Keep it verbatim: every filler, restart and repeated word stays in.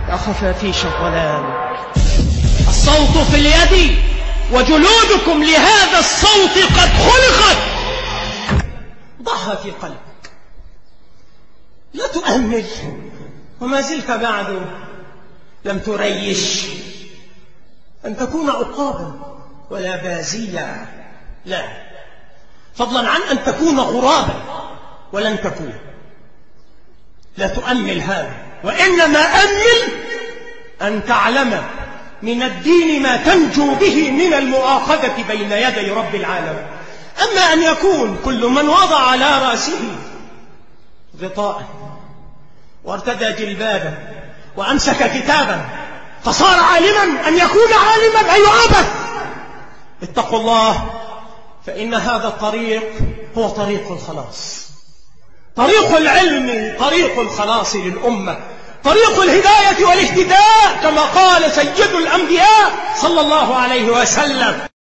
يا خفافيش الظلام، الصوت في اليد وجلودكم لهذا الصوت قد خلقت. ضعها في قلبك، لا تؤمل، وما زلت بعد لم تريش أن تكون عقابا ولا بازيا، لا، فضلا عن أن تكون غرابا، ولن تكون. لا تؤمل هذا، وإنما أمل أن تعلم من الدين ما تنجو به من المؤاخذة بين يدي رب العالمين. أما أن يكون كل من وضع على رأسه غطاء وارتدى جلبابا وأمسك كتابا فصار عالما، أن يكون عالما أي عبث. اتقوا الله، فإن هذا الطريق هو طريق الخلاص، طريق العلم، طريق الخلاص للأمة، طريق الهداية والاهتداء، كما قال سيد الأنبياء صلى الله عليه وسلم.